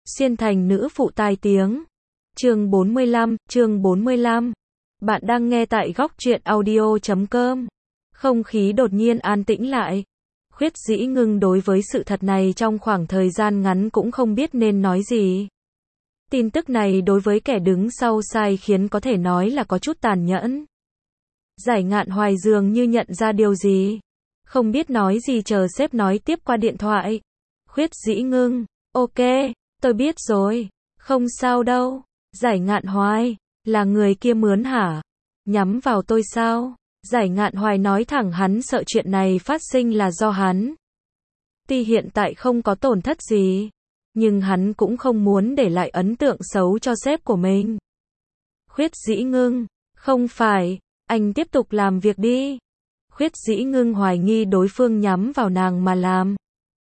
Xuyên thành nữ phụ tai tiếng. Chương 45. Bạn đang nghe tại góc truyện audio.com. Không khí đột nhiên an tĩnh lại. Khuyết Dĩ Ngưng đối với sự thật này trong khoảng thời gian ngắn cũng không biết nên nói gì. Tin tức này đối với kẻ đứng sau sai khiến có thể nói là có chút tàn nhẫn. Giải Ngạn Hoài dường như nhận ra điều gì. Không biết nói gì, chờ sếp nói tiếp qua điện thoại. Khuyết Dĩ Ngưng, ok, tôi biết rồi, không sao đâu. Giải Ngạn Hoài, là người kia mướn hả? Nhắm vào tôi sao? Giải Ngạn Hoài nói thẳng hắn sợ chuyện này phát sinh là do hắn. Tuy hiện tại không có tổn thất gì, nhưng hắn cũng không muốn để lại ấn tượng xấu cho sếp của mình. Khuyết Dĩ Ngưng, không phải, anh tiếp tục làm việc đi. Khuyết Dĩ Ngưng hoài nghi đối phương nhắm vào nàng mà làm.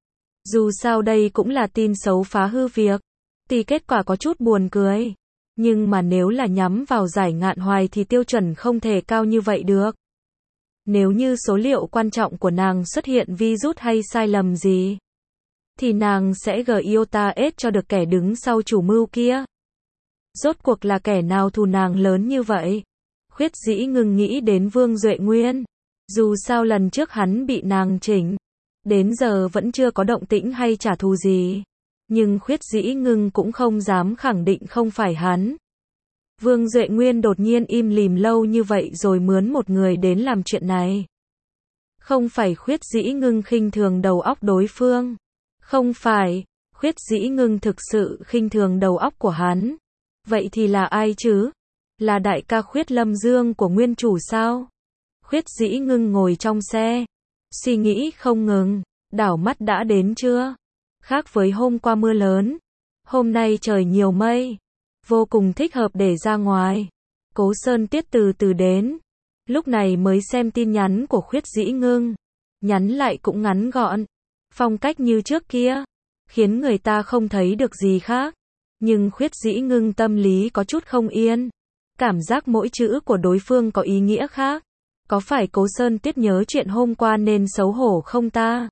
Dù sao đây cũng là tin xấu phá hư việc. Thì kết quả có chút buồn cười. Nhưng mà nếu là nhắm vào Giải Ngạn Hoài thì tiêu chuẩn không thể cao như vậy được. Nếu như số liệu quan trọng của nàng xuất hiện virus hay sai lầm gì, thì nàng sẽ iota hết cho được kẻ đứng sau chủ mưu kia. Rốt cuộc là kẻ nào thù nàng lớn như vậy? Khuyết Dĩ Ngưng nghĩ đến Vương Duệ Nguyên. Dù sao lần trước hắn bị nàng chỉnh, đến giờ vẫn chưa có động tĩnh hay trả thù gì. Nhưng Khuyết Dĩ Ngưng cũng không dám khẳng định không phải hắn. Vương Duệ Nguyên đột nhiên im lìm lâu như vậy rồi mướn một người đến làm chuyện này. Không phải Khuyết Dĩ Ngưng khinh thường đầu óc đối phương. Không phải, Khuyết Dĩ Ngưng thực sự khinh thường đầu óc của hắn. Vậy thì là ai chứ? Là đại ca Khuyết Lâm Dương của nguyên chủ sao? Khuyết Dĩ Ngưng ngồi trong xe, suy nghĩ không ngừng, đảo mắt đã đến chưa? Khác với hôm qua mưa lớn, hôm nay trời nhiều mây, vô cùng thích hợp để ra ngoài. Cố Sơn Tiết từ từ đến, lúc này mới xem tin nhắn của Khuyết Dĩ Ngưng. Nhắn lại cũng ngắn gọn, phong cách như trước kia, khiến người ta không thấy được gì khác. Nhưng Khuyết Dĩ Ngưng tâm lý có chút không yên, cảm giác mỗi chữ của đối phương có ý nghĩa khác. Có phải Cố Sơn Tiết nhớ chuyện hôm qua nên xấu hổ không ta?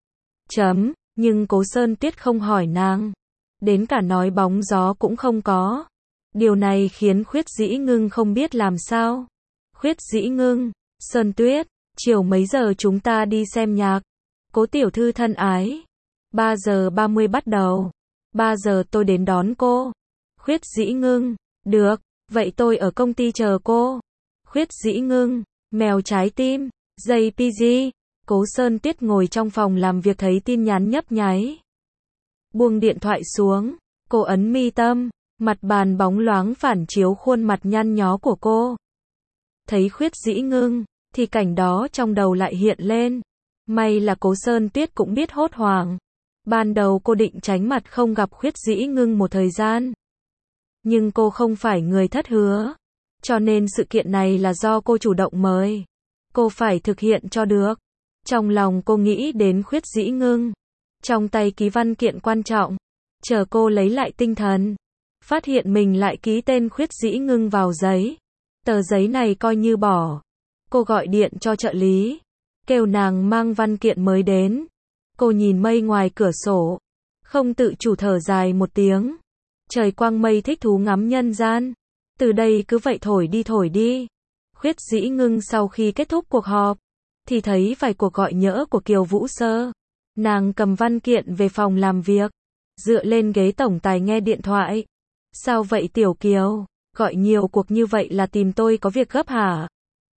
Nhưng Cố Sơn Tiết không hỏi nàng. Đến cả nói bóng gió cũng không có. Điều này khiến Khuyết Dĩ Ngưng không biết làm sao. Khuyết Dĩ Ngưng, Sơn Tuyết, chiều mấy giờ chúng ta đi xem nhạc? Cố tiểu thư thân ái. 3:30 bắt đầu. 3 giờ tôi đến đón cô. Khuyết Dĩ Ngưng, được, vậy tôi ở công ty chờ cô. Khuyết Dĩ Ngưng, mèo trái tim, JPG. Cố Sơn Tiết ngồi trong phòng làm việc thấy tin nhắn nhấp nháy. Buông điện thoại xuống, cô ấn mi tâm, mặt bàn bóng loáng phản chiếu khuôn mặt nhăn nhó của cô. Thấy Khuyết Dĩ Ngưng, thì cảnh đó trong đầu lại hiện lên. May là Cố Sơn Tiết cũng biết hốt hoảng. Ban đầu cô định tránh mặt không gặp Khuyết Dĩ Ngưng một thời gian. Nhưng cô không phải người thất hứa. Cho nên sự kiện này là do cô chủ động mời. Cô phải thực hiện cho được. Trong lòng cô nghĩ đến Khuyết Dĩ Ngưng. Trong tay ký văn kiện quan trọng. Chờ cô lấy lại tinh thần. Phát hiện mình lại ký tên Khuyết Dĩ Ngưng vào giấy. Tờ giấy này coi như bỏ. Cô gọi điện cho trợ lý. Kêu nàng mang văn kiện mới đến. Cô nhìn mây ngoài cửa sổ. Không tự chủ thở dài một tiếng. Trời quang mây thích thú ngắm nhân gian. Từ đây cứ vậy thổi đi. Khuyết Dĩ Ngưng sau khi kết thúc cuộc họp, thì thấy vài cuộc gọi nhỡ của Kiều Vũ Sơ. Nàng cầm văn kiện về phòng làm việc, dựa lên ghế tổng tài nghe điện thoại. Sao vậy Tiểu Kiều, gọi nhiều cuộc như vậy là tìm tôi có việc gấp hả?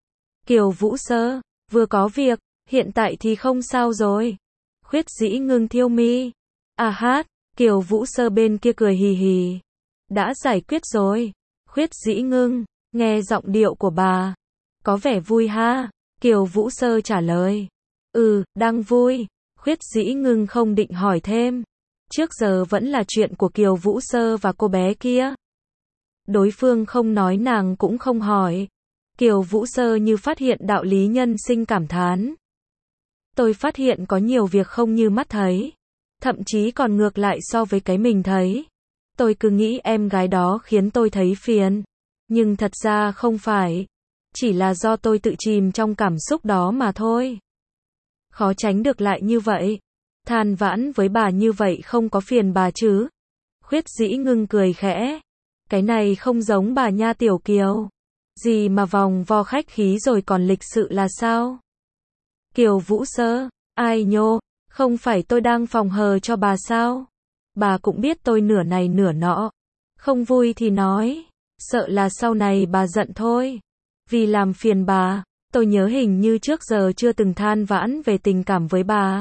Kiều Vũ Sơ, vừa có việc, hiện tại thì không sao rồi. Khuyết Dĩ Ngưng thiêu mi. À hát, Kiều Vũ Sơ bên kia cười hì hì. Đã giải quyết rồi. Khuyết Dĩ Ngưng, nghe giọng điệu của bà, có vẻ vui ha. Kiều Vũ Sơ trả lời. Đang vui. Khuyết Dĩ Ngưng không định hỏi thêm. Trước giờ vẫn là chuyện của Kiều Vũ Sơ và cô bé kia. Đối phương không nói nàng cũng không hỏi. Kiều Vũ Sơ như phát hiện đạo lý nhân sinh cảm thán. Tôi phát hiện có nhiều việc không như mắt thấy. Thậm chí còn ngược lại so với cái mình thấy. Tôi cứ nghĩ em gái đó khiến tôi thấy phiền. Nhưng thật ra không phải. Chỉ là do tôi tự chìm trong cảm xúc đó mà thôi. Khó tránh được lại như vậy. Than vãn với bà như vậy không có phiền bà chứ? Khuyết Dĩ Ngưng cười khẽ. Cái này không giống bà nha Tiểu Kiều. Gì mà vòng vo khách khí rồi còn lịch sự là sao? Kiều Vũ Sơ, ai nhô, không phải tôi đang phòng hờ cho bà sao? Bà cũng biết tôi nửa này nửa nọ. Không vui thì nói, sợ là sau này bà giận thôi. Vì làm phiền bà, tôi nhớ hình như trước giờ chưa từng than vãn về tình cảm với bà.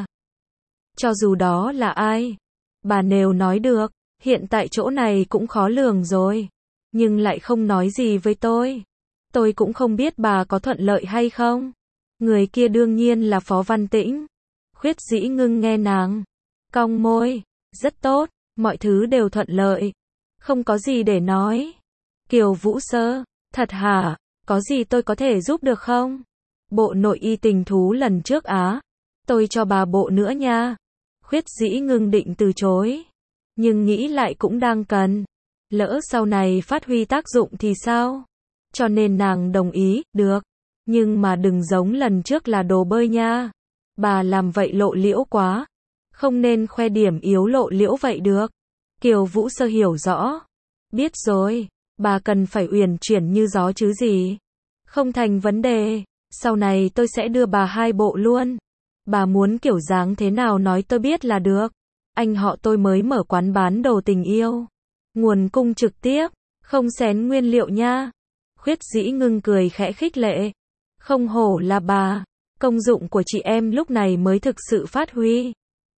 Cho dù đó là ai, bà đều nói được, hiện tại chỗ này cũng khó lường rồi. Nhưng lại không nói gì với tôi. Tôi cũng không biết bà có thuận lợi hay không. Người kia đương nhiên là Phó Văn Tĩnh. Khuyết Dĩ Ngưng nghe nàng cong môi, rất tốt, mọi thứ đều thuận lợi. Không có gì để nói. Kiều Vũ Sơ, thật hả? Có gì tôi có thể giúp được không? Bộ nội y tình thú lần trước á. Tôi cho bà bộ nữa nha. Khuyết Dĩ Ngưng định từ chối. Nhưng nghĩ lại cũng đang cần. Lỡ sau này phát huy tác dụng thì sao? Cho nên nàng đồng ý, được. Nhưng mà đừng giống lần trước là đồ bơi nha. Bà làm vậy lộ liễu quá. Không nên khoe điểm yếu lộ liễu vậy được. Kiều Vũ Sơ hiểu rõ. Biết rồi, bà cần phải uyển chuyển như gió chứ gì. Không thành vấn đề, sau này tôi sẽ đưa bà 2 bộ luôn. Bà muốn kiểu dáng thế nào nói tôi biết là được. Anh họ tôi mới mở quán bán đồ tình yêu. Nguồn cung trực tiếp, không xén nguyên liệu nha. Khuyết Dĩ Ngưng cười khẽ khích lệ. Không hổ là bà, công dụng của chị em lúc này mới thực sự phát huy.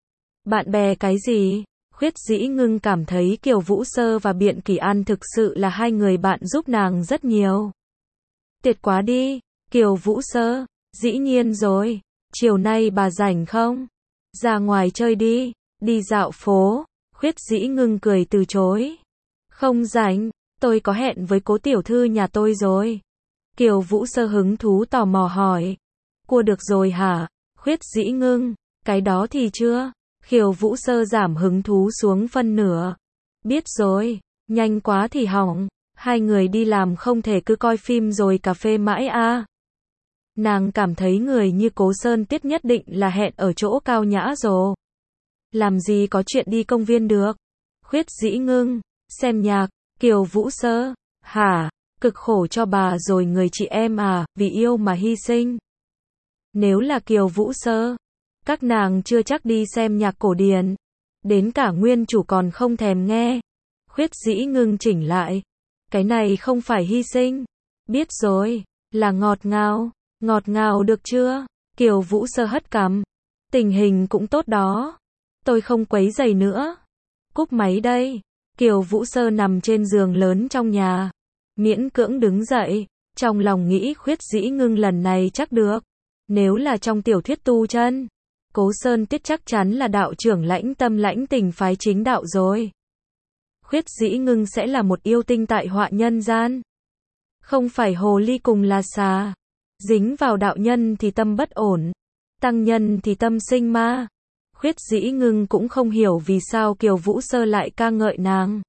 Bạn bè cái gì? Khuyết Dĩ Ngưng cảm thấy Kiều Vũ Sơ và Biện Kỳ An thực sự là 2 người bạn giúp nàng rất nhiều. Tuyệt quá đi, Kiều Vũ Sơ, dĩ nhiên rồi, chiều nay bà rảnh không? Ra ngoài chơi đi, đi dạo phố. Khuyết Dĩ Ngưng cười từ chối. Không rảnh, tôi có hẹn với cố tiểu thư nhà tôi rồi. Kiều Vũ Sơ hứng thú tò mò hỏi. Cua được rồi hả? Khuyết Dĩ Ngưng, cái đó thì chưa. Kiều Vũ Sơ giảm hứng thú xuống phân nửa. Biết rồi, nhanh quá thì hỏng. 2 người đi làm không thể cứ coi phim rồi cà phê mãi à. Nàng cảm thấy người như Cố Sơn Tiết nhất định là hẹn ở chỗ cao nhã rồi. Làm gì có chuyện đi công viên được. Khuyết Dĩ Ngưng, xem nhạc. Kiều Vũ Sơ, hả? Cực khổ cho bà rồi người chị em à, vì yêu mà hy sinh. Nếu là Kiều Vũ Sơ, các nàng chưa chắc đi xem nhạc cổ điển. Đến cả nguyên chủ còn không thèm nghe. Khuyết Dĩ Ngưng chỉnh lại. Cái này không phải hy sinh. Biết rồi, là ngọt ngào được chưa? Kiều Vũ Sơ hất cằm. Tình hình cũng tốt đó. Tôi không quấy rầy nữa. Cúp máy đây. Kiều Vũ Sơ nằm trên giường lớn trong nhà. Miễn cưỡng đứng dậy. Trong lòng nghĩ Khuyết Dĩ Ngưng lần này chắc được. Nếu là trong tiểu thuyết tu chân, Cố Sơn Tiết chắc chắn là đạo trưởng lãnh tâm lãnh tình phái chính đạo rồi. Khuyết Dĩ Ngưng sẽ là một yêu tinh tại họa nhân gian. Không phải hồ ly cùng là xà. Dính vào đạo nhân thì tâm bất ổn. Tăng nhân thì tâm sinh ma. Khuyết Dĩ Ngưng cũng không hiểu vì sao Kiều Vũ Sơ lại ca ngợi nàng.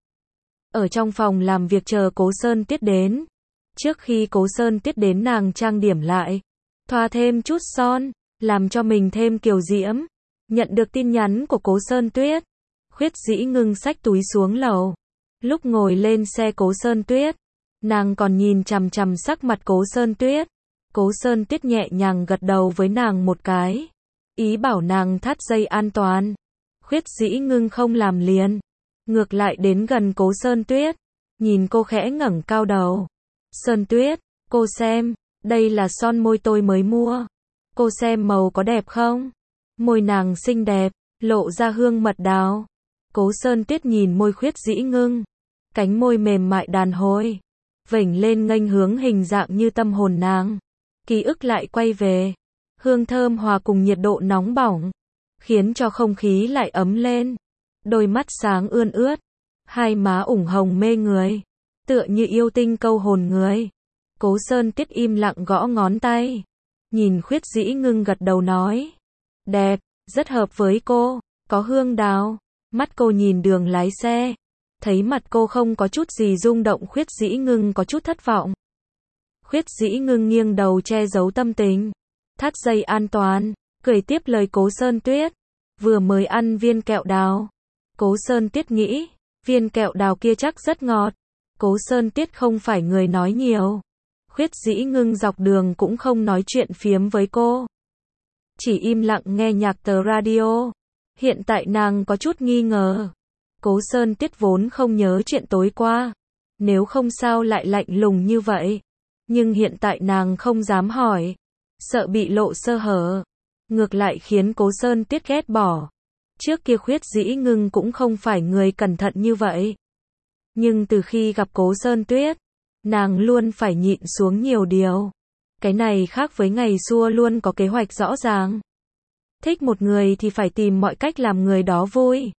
Ở trong phòng làm việc chờ Cố Sơn Tiết đến. Trước khi Cố Sơn Tiết đến nàng trang điểm lại. Thoa thêm chút son. Làm cho mình thêm kiều diễm. Nhận được tin nhắn của Cố Sơn Tuyết. Khuyết Dĩ Ngưng xách túi xuống lầu. Lúc ngồi lên xe Cố Sơn Tuyết, nàng còn nhìn chằm chằm sắc mặt Cố Sơn Tuyết. Cố Sơn Tuyết nhẹ nhàng gật đầu với nàng một cái. Ý bảo nàng thắt dây an toàn. Khuyết Dĩ Ngưng không làm liền. Ngược lại đến gần Cố Sơn Tuyết. Nhìn cô khẽ ngẩng cao đầu. Sơn Tuyết, cô xem, đây là son môi tôi mới mua. Cô xem màu có đẹp không? Môi nàng xinh đẹp, lộ ra hương mật đào. Cố Sơn Tuyết nhìn môi Khuyết Dĩ Ngưng. Cánh môi mềm mại đàn hồi. Vểnh lên nghênh hướng hình dạng như tâm hồn nàng. Ký ức lại quay về. Hương thơm hòa cùng nhiệt độ nóng bỏng. Khiến cho không khí lại ấm lên. Đôi mắt sáng ươn ướt. Hai má ửng hồng mê người. Tựa như yêu tinh câu hồn người. Cố Sơn Tuyết im lặng gõ ngón tay. Nhìn Khuyết Dĩ Ngưng gật đầu nói. Đẹp, rất hợp với cô. Có hương đào. Mắt cô nhìn đường lái xe. Thấy mặt cô không có chút gì rung động, Khuyết Dĩ Ngưng có chút thất vọng. Khuyết Dĩ Ngưng nghiêng đầu che giấu tâm tình. Thắt dây an toàn. Cười tiếp lời Cố Sơn Tuyết. Vừa mới ăn viên kẹo đào. Cố Sơn Tuyết nghĩ. Viên kẹo đào kia chắc rất ngọt. Cố Sơn Tiết không phải người nói nhiều. Khuyết Dĩ Ngưng dọc đường cũng không nói chuyện phiếm với cô. Chỉ im lặng nghe nhạc tờ radio. Hiện tại nàng có chút nghi ngờ. Cố Sơn Tiết vốn không nhớ chuyện tối qua. Nếu không sao lại lạnh lùng như vậy. Nhưng hiện tại nàng không dám hỏi. Sợ bị lộ sơ hở. Ngược lại khiến Cố Sơn Tiết ghét bỏ. Trước kia Khuyết Dĩ Ngưng cũng không phải người cẩn thận như vậy. Nhưng từ khi gặp Cố Sơn Tuyết, nàng luôn phải nhịn xuống nhiều điều. Cái này khác với ngày xưa luôn có kế hoạch rõ ràng. Thích một người thì phải tìm mọi cách làm người đó vui.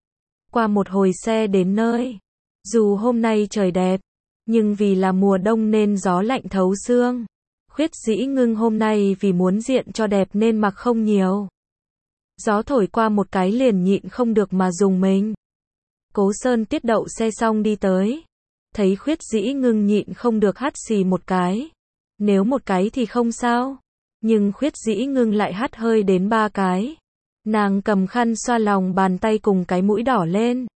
Qua một hồi xe đến nơi. Dù hôm nay trời đẹp, nhưng vì là mùa đông nên gió lạnh thấu xương. Khuyết Dĩ Ngưng hôm nay vì muốn diện cho đẹp nên mặc không nhiều. Gió thổi qua một cái liền nhịn không được mà rùng mình. Cố Sơn Tiết đậu xe xong đi tới. Thấy Khuyết Dĩ Ngưng nhịn không được hắt xì một cái. Nếu một cái thì không sao. Nhưng Khuyết Dĩ Ngưng lại hắt hơi đến 3 cái. Nàng cầm khăn xoa lòng bàn tay cùng cái mũi đỏ lên.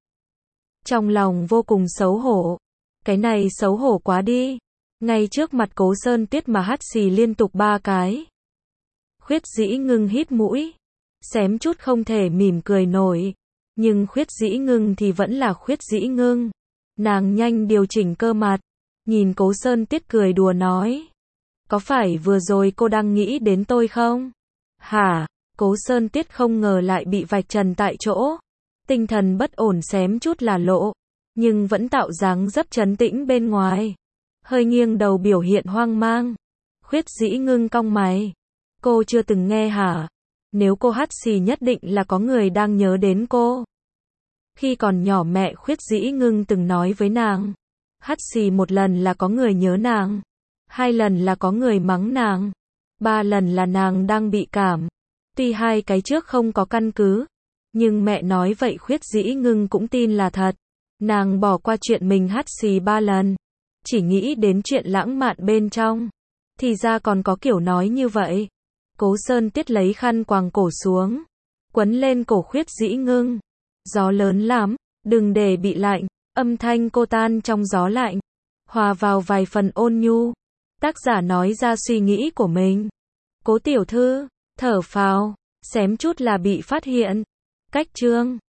Trong lòng vô cùng xấu hổ. Cái này xấu hổ quá đi. Ngay trước mặt Cố Sơn Tiết mà hắt xì liên tục 3 cái. Khuyết Dĩ Ngưng hít mũi. Xém chút không thể mỉm cười nổi. Nhưng Khuyết Dĩ Ngưng thì vẫn là Khuyết Dĩ Ngưng. Nàng nhanh điều chỉnh cơ mặt. Nhìn Cố Sơn Tiết cười đùa nói. Có phải vừa rồi cô đang nghĩ đến tôi không? Hả? Cố Sơn Tiết không ngờ lại bị vạch trần tại chỗ. Tinh thần bất ổn xém chút là lộ. Nhưng vẫn tạo dáng dấp trấn tĩnh bên ngoài. Hơi nghiêng đầu biểu hiện hoang mang. Khuyết Dĩ Ngưng cong mày. Cô chưa từng nghe hả? Nếu cô hắt xì nhất định là có người đang nhớ đến cô. Khi còn nhỏ mẹ Khuyết Dĩ Ngưng từng nói với nàng. Hắt xì một lần là có người nhớ nàng. 2 lần là có người mắng nàng. 3 lần là nàng đang bị cảm. Tuy 2 cái trước không có căn cứ. Nhưng mẹ nói vậy Khuyết Dĩ Ngưng cũng tin là thật. Nàng bỏ qua chuyện mình hắt xì 3 lần. Chỉ nghĩ đến chuyện lãng mạn bên trong. Thì ra còn có kiểu nói như vậy. Cố Sơn Tiết lấy khăn quàng cổ xuống. Quấn lên cổ Khuyết Dĩ Ngưng. Gió lớn lắm, đừng để bị lạnh. Âm thanh cô tan trong gió lạnh. Hòa vào vài phần ôn nhu. Tác giả nói ra suy nghĩ của mình. Cố tiểu thư, thở phào, xém chút là bị phát hiện. Cách chương